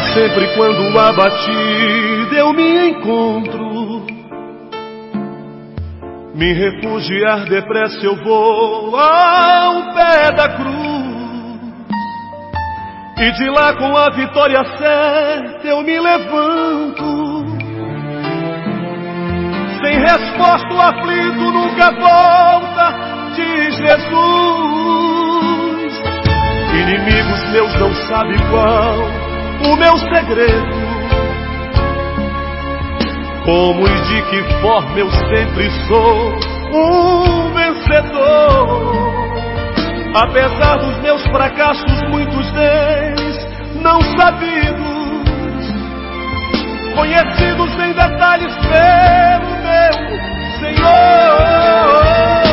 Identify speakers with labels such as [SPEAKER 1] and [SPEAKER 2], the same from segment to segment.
[SPEAKER 1] sempre quando abatida eu me encontro, me refugiar depressa eu vou ao pé da cruz, e de lá com a vitória certa eu me levanto. Sem resposta o aflito nunca volta, diz Jesus. Inimigos meus não sabem qual o meu segredo, como e de que forma eu sempre sou um vencedor. Apesar dos meus fracassos, muitos deles não sabidos, conhecidos em detalhes pelo meu Senhor.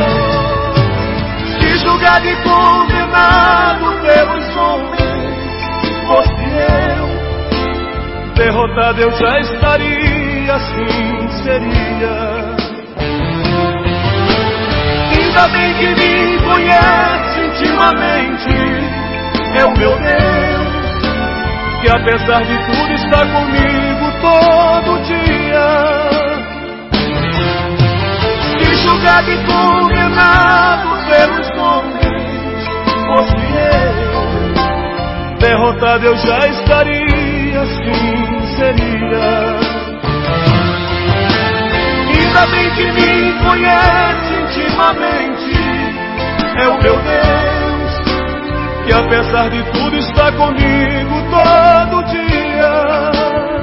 [SPEAKER 1] Se julgado e condenado pelos homens fosse eu, derrotado eu já estaria, assim seria. Ainda bem que me conhece intimamente, é o meu Deus, que apesar de tudo está comigo todo dia. Se julgado e condenado pelos homens fosse eu, derrotado eu já estaria, assim seria. Ainda bem que me conhece intimamente, é o meu Deus, que apesar de tudo está comigo todo dia.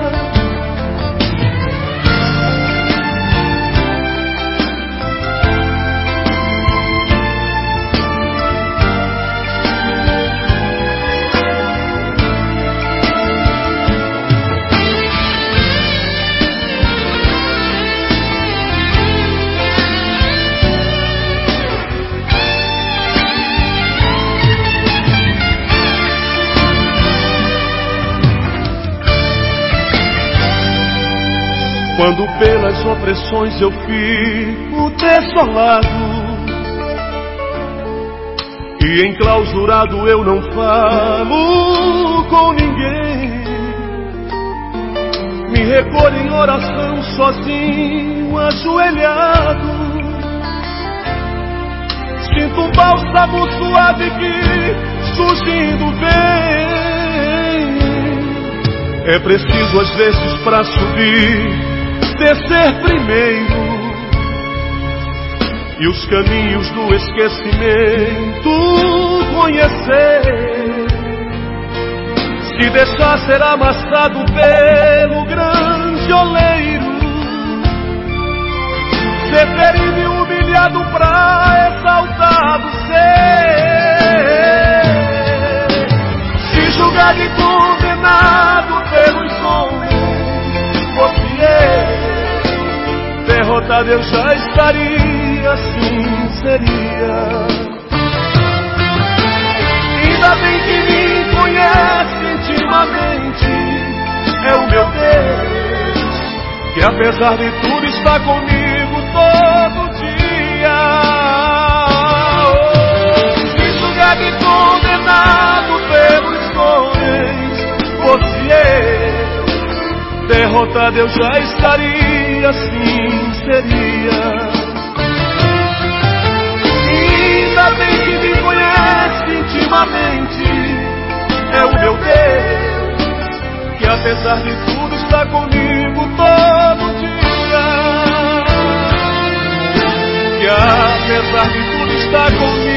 [SPEAKER 1] Quando pelas opressões eu fico desolado e enclausurado eu não falo com ninguém, me recolho em oração sozinho, ajoelhado, sinto um bálsamo suave que surgindo vem. É preciso às vezes pra subir descer primeiro, e os caminhos do esquecimento conhecer. Se deixar ser amassado pelo grande oleiro, ser ferido e humilhado pra exaltado ser. Se julgado e condenado pelos homens fosse eu, derrotado eu já estaria, assim seria. Ainda bem que me conhece intimamente, é o meu Deus, que apesar de tudo está comigo todo dia. Se julgado e condenado pelos homens fosse eu, derrotado eu já estaria, assim seria. Ainda bem que me conhece intimamente, é o meu Deus, que apesar de tudo está comigo todo dia. Que apesar de tudo está comigo